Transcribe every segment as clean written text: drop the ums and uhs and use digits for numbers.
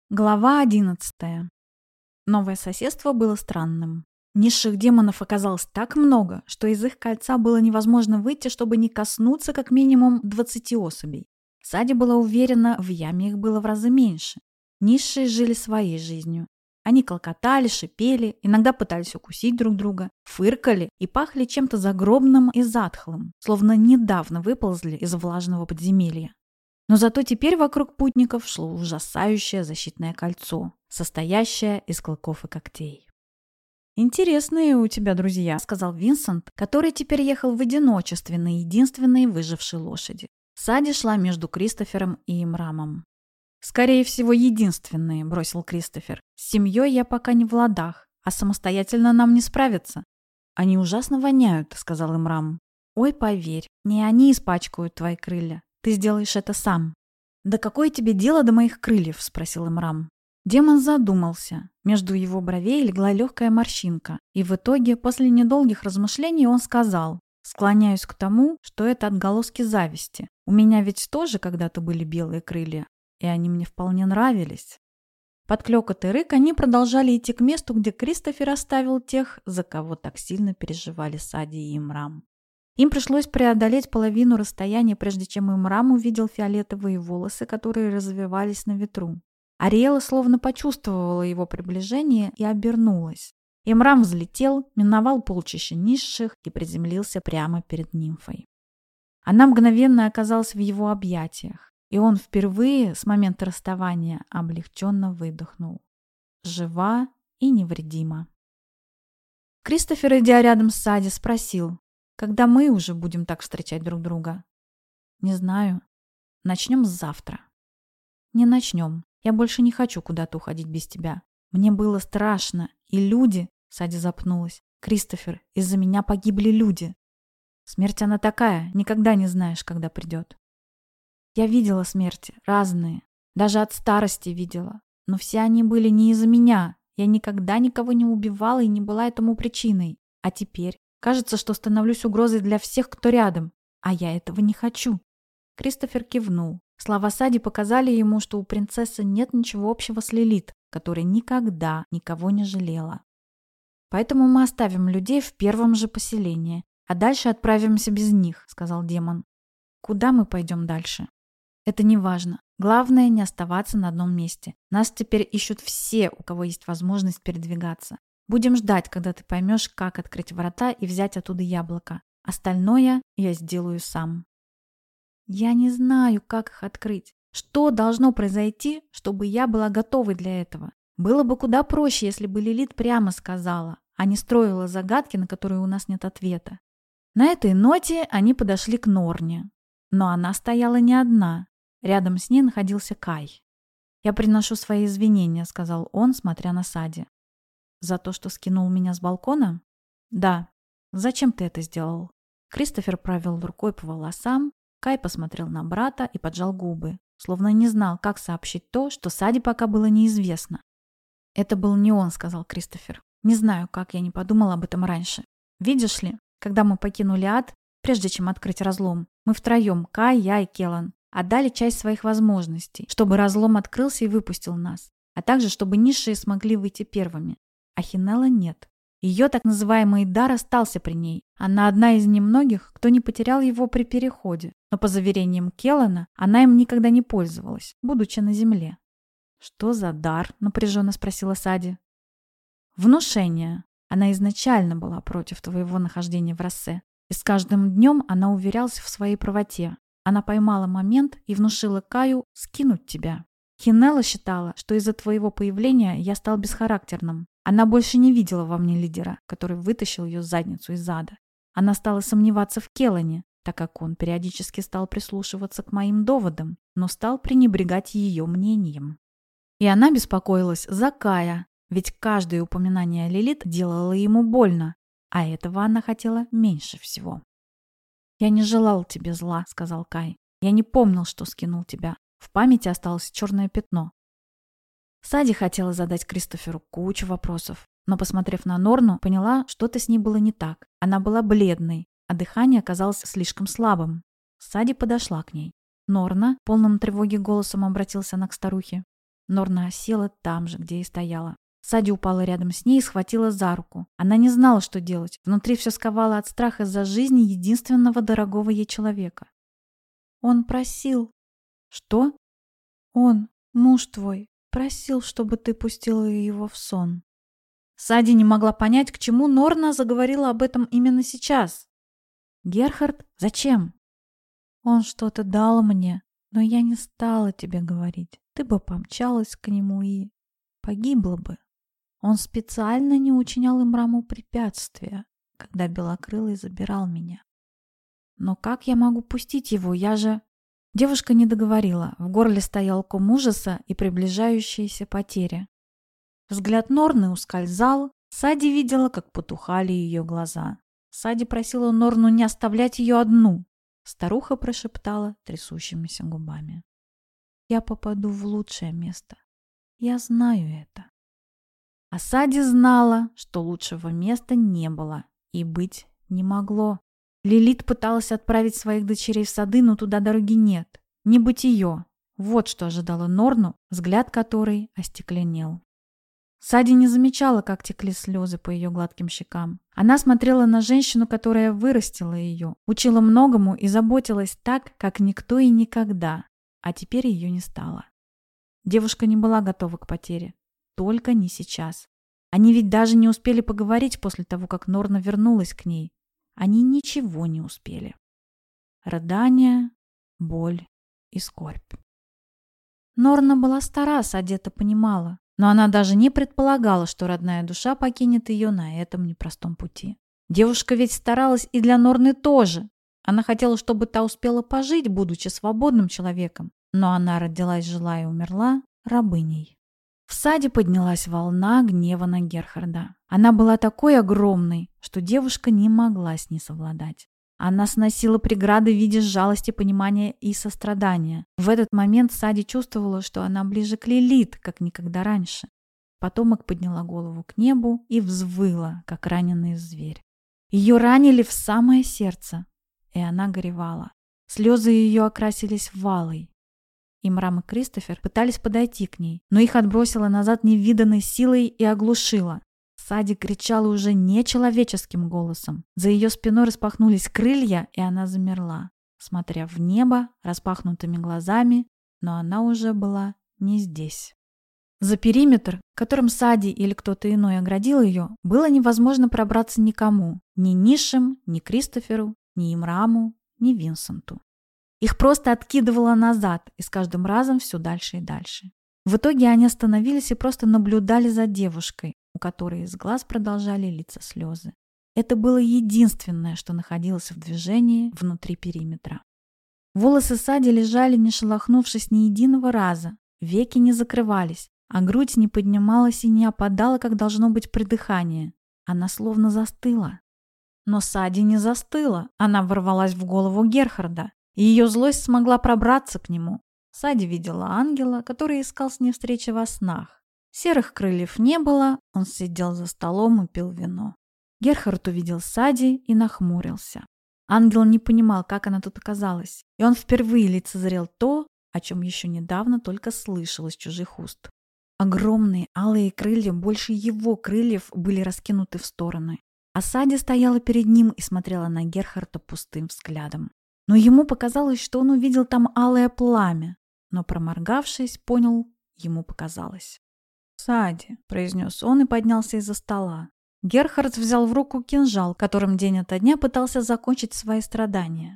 Глава 11. Новое соседство было странным. Низших демонов оказалось так много, что из их кольца было невозможно выйти, чтобы не коснуться как минимум 20 особей. Сади была уверена, в яме их было в разы меньше. Низшие жили своей жизнью. Они клокотали, шипели, иногда пытались укусить друг друга, фыркали и пахли чем-то загробным и затхлым, словно недавно выползли из влажного подземелья. Но зато теперь вокруг путников шло ужасающее защитное кольцо, состоящее из клыков и когтей. «Интересные у тебя друзья», — сказал Винсент, который теперь ехал в одиночестве на единственной выжившей лошади. Сади шла между Кристофером и Имрамом. «Скорее всего, единственные», — бросил Кристофер. «С семьей я пока не в ладах, а самостоятельно нам не справиться». «Они ужасно воняют», — сказал Имрам. «Ой, поверь, не они испачкают твои крылья. Ты сделаешь это сам». «Да какое тебе дело до моих крыльев?» – спросил Имрам. Демон задумался. Между его бровей легла легкая морщинка. И в итоге, после недолгих размышлений, он сказал: «Склоняюсь к тому, что это отголоски зависти. У меня ведь тоже когда-то были белые крылья, и они мне вполне нравились». Под клёкот и рык они продолжали идти к месту, где Кристофер оставил тех, за кого так сильно переживали Сади и Имрам. Им пришлось преодолеть половину расстояния, прежде чем Имрам увидел фиолетовые волосы, которые развивались на ветру. Ариэла словно почувствовала его приближение и обернулась. Имрам взлетел, миновал полчища низших и приземлился прямо перед нимфой. Она мгновенно оказалась в его объятиях, и он впервые с момента расставания облегченно выдохнул. Жива и невредима. Кристофер, идя рядом с Сади, спросил: «Когда мы уже будем так встречать друг друга?» «Не знаю. Начнем завтра». «Не начнем. Я больше не хочу куда-то уходить без тебя. Мне было страшно. И люди...» Сади запнулась. «Кристофер, из-за меня погибли люди. Смерть она такая, никогда не знаешь, когда придет». «Я видела смерти, разные. Даже от старости видела. Но все они были не из-за меня. Я никогда никого не убивала и не была этому причиной. А теперь... Кажется, что становлюсь угрозой для всех, кто рядом. А я этого не хочу». Кристофер кивнул. Слова Сади показали ему, что у принцессы нет ничего общего с Лилит, которая никогда никого не жалела. «Поэтому мы оставим людей в первом же поселении, а дальше отправимся без них», — сказал демон. «Куда мы пойдем дальше?» «Это не важно. Главное, не оставаться на одном месте. Нас теперь ищут все, у кого есть возможность передвигаться. Будем ждать, когда ты поймешь, как открыть врата и взять оттуда яблоко. Остальное я сделаю сам». «Я не знаю, как их открыть. Что должно произойти, чтобы я была готовой для этого? Было бы куда проще, если бы Лилит прямо сказала, а не строила загадки, на которые у нас нет ответа». На этой ноте они подошли к Норне. Но она стояла не одна. Рядом с ней находился Кай. «Я приношу свои извинения», — сказал он, смотря на Сади. «За то, что скинул меня с балкона?» «Да. Зачем ты это сделал?» Кристофер провел рукой по волосам, Кай посмотрел на брата и поджал губы, словно не знал, как сообщить то, что Сади пока было неизвестно. «Это был не он», — сказал Кристофер. «Не знаю, как я не подумал об этом раньше. Видишь ли, когда мы покинули ад, прежде чем открыть разлом, мы втроем, Кай, я и Келан, отдали часть своих возможностей, чтобы разлом открылся и выпустил нас, а также чтобы низшие смогли выйти первыми. А Хинелла нет. Ее так называемый дар остался при ней. Она одна из немногих, кто не потерял его при переходе. Но по заверениям Келлана, она им никогда не пользовалась, будучи на земле. «Что за дар?» – напряженно спросила Сади. «Внушение. Она изначально была против твоего нахождения в Россе. И с каждым днем она уверялась в своей правоте. Она поймала момент и внушила Каю скинуть тебя. Хинелла считала, что из-за твоего появления я стал бесхарактерным. Она больше не видела во мне лидера, который вытащил ее задницу из ада. Она стала сомневаться в Келлане, так как он периодически стал прислушиваться к моим доводам, но стал пренебрегать ее мнением. И она беспокоилась за Кая, ведь каждое упоминание о Лилит делало ему больно, а этого она хотела меньше всего. «Я не желал тебе зла», — сказал Кай. «Я не помнил, что скинул тебя. В памяти осталось черное пятно». Сади хотела задать Кристоферу кучу вопросов, но, посмотрев на Норну, поняла, что-то с ней было не так. Она была бледной, а дыхание оказалось слишком слабым. Сади подошла к ней. «Норна», — полным тревоги голосом обратился она к старухе. Норна села там же, где и стояла. Сади упала рядом с ней и схватила за руку. Она не знала, что делать. Внутри все сковало от страха за жизнь единственного дорогого ей человека. «Он просил». «Что?» «Он, муж твой, просил, чтобы ты пустила его в сон». Сади не могла понять, к чему Норна заговорила об этом именно сейчас. «Герхард? Зачем?» «Он что-то дал мне, но я не стала тебе говорить. Ты бы помчалась к нему и погибла бы. Он специально не учинял Имраму препятствия, когда Белокрылый забирал меня. Но как я могу пустить его? Я же...» Девушка не договорила. В горле стоял ком ужаса и приближающиеся потери. Взгляд Норны ускользал. Сади видела, как потухали ее глаза. Сади просила Норну не оставлять ее одну. Старуха прошептала трясущимися губами: «Я попаду в лучшее место. Я знаю это». А Сади знала, что лучшего места не было и быть не могло. Лилит пыталась отправить своих дочерей в сады, но туда дороги нет. Не бытие. Вот что ожидала Норну, взгляд которой остекленел. Сади не замечала, как текли слезы по ее гладким щекам. Она смотрела на женщину, которая вырастила ее, учила многому и заботилась так, как никто и никогда. А теперь ее не стало. Девушка не была готова к потере. Только не сейчас. Они ведь даже не успели поговорить после того, как Норна вернулась к ней. Они ничего не успели. Рыдания, боль и скорбь. Норна была стара, Сади это понимала, но она даже не предполагала, что родная душа покинет ее на этом непростом пути. Девушка ведь старалась и для Норны тоже. Она хотела, чтобы та успела пожить, будучи свободным человеком, но она родилась, жила и умерла рабыней. В Саде поднялась волна гнева на Герхарда. Она была такой огромной, что девушка не могла с ней совладать. Она сносила преграды в виде жалости, понимания и сострадания. В этот момент Сади чувствовала, что она ближе к Лилит, как никогда раньше. Потомок подняла голову к небу и взвыла, как раненый зверь. Ее ранили в самое сердце, и она горевала. Слезы ее окрасились валой. Имрам и Кристофер пытались подойти к ней, но их отбросило назад невиданной силой и оглушило. Сади кричала уже нечеловеческим голосом. За ее спиной распахнулись крылья, и она замерла, смотря в небо распахнутыми глазами, но она уже была не здесь. За периметр, которым Сади или кто-то иной оградил ее, было невозможно пробраться никому. Ни Нишем, ни Кристоферу, ни Имраму, ни Винсенту. Их просто откидывало назад, и с каждым разом все дальше и дальше. В итоге они остановились и просто наблюдали за девушкой, у которой из глаз продолжали литься слезы. Это было единственное, что находилось в движении внутри периметра. Волосы Сади лежали, не шелохнувшись ни единого раза, веки не закрывались, а грудь не поднималась и не опадала, как должно быть при дыхании. Она словно застыла. Но Сади не застыла, она ворвалась в голову Герхарда. И ее злость смогла пробраться к нему. Сади видела ангела, который искал с ней встречи во снах. Серых крыльев не было, он сидел за столом и пил вино. Герхард увидел Сади и нахмурился. Ангел не понимал, как она тут оказалась, и он впервые лицезрел то, о чем еще недавно только слышал из чужих уст. Огромные алые крылья, больше его крыльев, были раскинуты в стороны. А Сади стояла перед ним и смотрела на Герхарда пустым взглядом. Но ему показалось, что он увидел там алое пламя, но, проморгавшись, понял, ему показалось. «Сади», — произнес он и поднялся из-за стола. Герхард взял в руку кинжал, которым день ото дня пытался закончить свои страдания.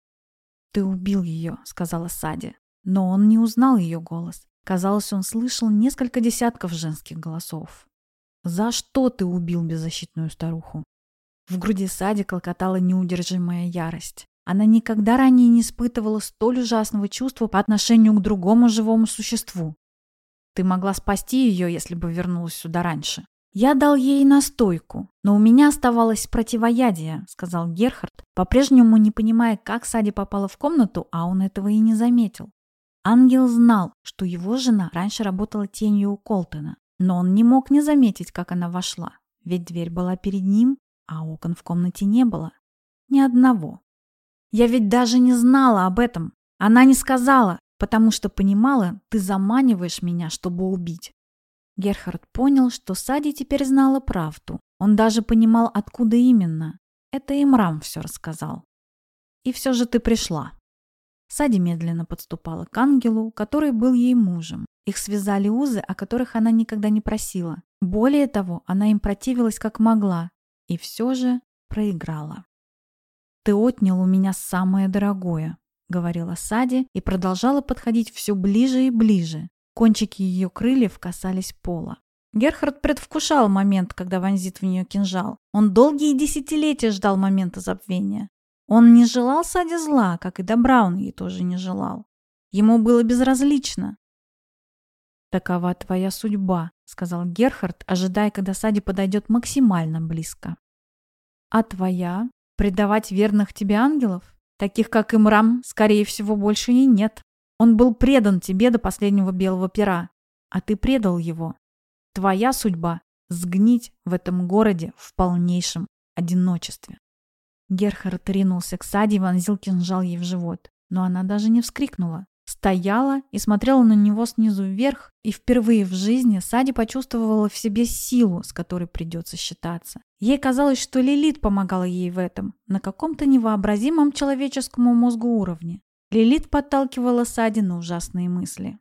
«Ты убил ее», — сказала Сади, но он не узнал ее голос. Казалось, он слышал несколько десятков женских голосов. «За что ты убил беззащитную старуху?» В груди Сади клокотала неудержимая ярость. Она никогда ранее не испытывала столь ужасного чувства по отношению к другому живому существу. Ты могла спасти ее, если бы вернулась сюда раньше. Я дал ей настойку, но у меня оставалось противоядие, сказал Герхард, по-прежнему не понимая, как Сади попала в комнату, а он этого и не заметил. Ангел знал, что его жена раньше работала тенью у Колтона, но он не мог не заметить, как она вошла, ведь дверь была перед ним, а окон в комнате не было. Ни одного. Я ведь даже не знала об этом. Она не сказала. потому что понимала, ты заманиваешь меня, чтобы убить». Герхард понял, что Сади теперь знала правду. Он даже понимал, откуда именно. Это Имрам все рассказал. «И все же ты пришла». Сади медленно подступала к ангелу, который был ей мужем. Их связали узы, о которых она никогда не просила. Более того, она им противилась как могла. И все же проиграла. «Ты отнял у меня самое дорогое», — говорила Сади и продолжала подходить все ближе и ближе. Кончики ее крыльев касались пола. Герхард предвкушал момент, когда вонзит в нее кинжал. Он долгие десятилетия ждал момента забвения. Он не желал Сади зла, как и Добраун ей тоже не желал. Ему было безразлично. «Такова твоя судьба», — сказал Герхард, ожидая, когда Сади подойдет максимально близко. «А твоя? Предавать верных тебе ангелов? Таких, как Имрам, скорее всего, больше и нет. Он был предан тебе до последнего белого пера, а ты предал его. Твоя судьба — сгнить в этом городе в полнейшем одиночестве». Герхард ринулся к Сади и вонзил кинжал ей в живот, но она даже не вскрикнула. Стояла и смотрела на него снизу вверх, и впервые в жизни Сади почувствовала в себе силу, с которой придется считаться. Ей казалось, что Лилит помогала ей в этом, на каком-то невообразимом человеческому мозгу уровне. Лилит подталкивала Сади на ужасные мысли.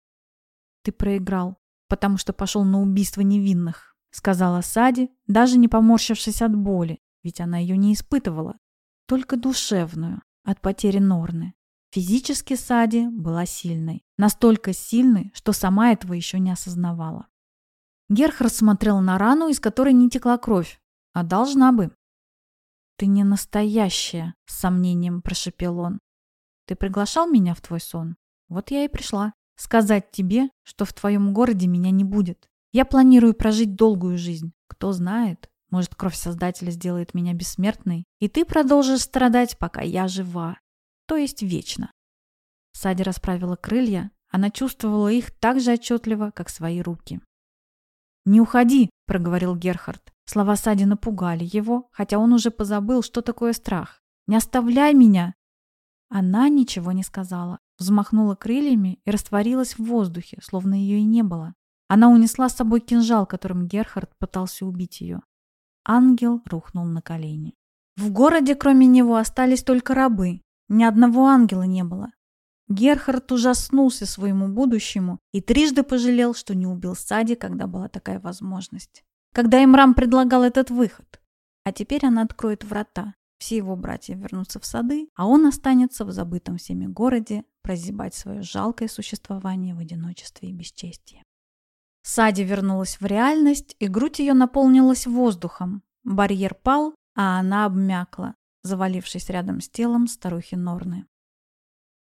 «Ты проиграл, потому что пошел на убийство невинных», — сказала Сади, даже не поморщившись от боли, ведь она ее не испытывала, только душевную, от потери Норны. Физически Сади была сильной, настолько сильной, что сама этого еще не осознавала. Герхард смотрел на рану, из которой не текла кровь, а должна бы. «Ты не настоящая», — с сомнением прошепел он. «Ты приглашал меня в твой сон? Вот я и пришла. Сказать тебе, что в твоем городе меня не будет. Я планирую прожить долгую жизнь. Кто знает, может, кровь Создателя сделает меня бессмертной, и ты продолжишь страдать, пока я жива. То есть вечно». Сади расправила крылья, она чувствовала их так же отчетливо, как свои руки. «Не уходи», — проговорил Герхард. Слова Сади напугали его, хотя он уже позабыл, что такое страх. «Не оставляй меня!» Она ничего не сказала, взмахнула крыльями и растворилась в воздухе, словно ее и не было. Она унесла с собой кинжал, которым Герхард пытался убить ее. Ангел рухнул на колени. В городе, кроме него, остались только рабы. Ни одного ангела не было. Герхард ужаснулся своему будущему и трижды пожалел, что не убил Сади, когда была такая возможность. Когда Имрам предлагал этот выход. А теперь она откроет врата. Все его братья вернутся в сады, а он останется в забытом всеми городе прозябать свое жалкое существование в одиночестве и бесчестии. Сади вернулась в реальность, и грудь ее наполнилась воздухом. Барьер пал, а она обмякла, завалившись рядом с телом старухи Норны.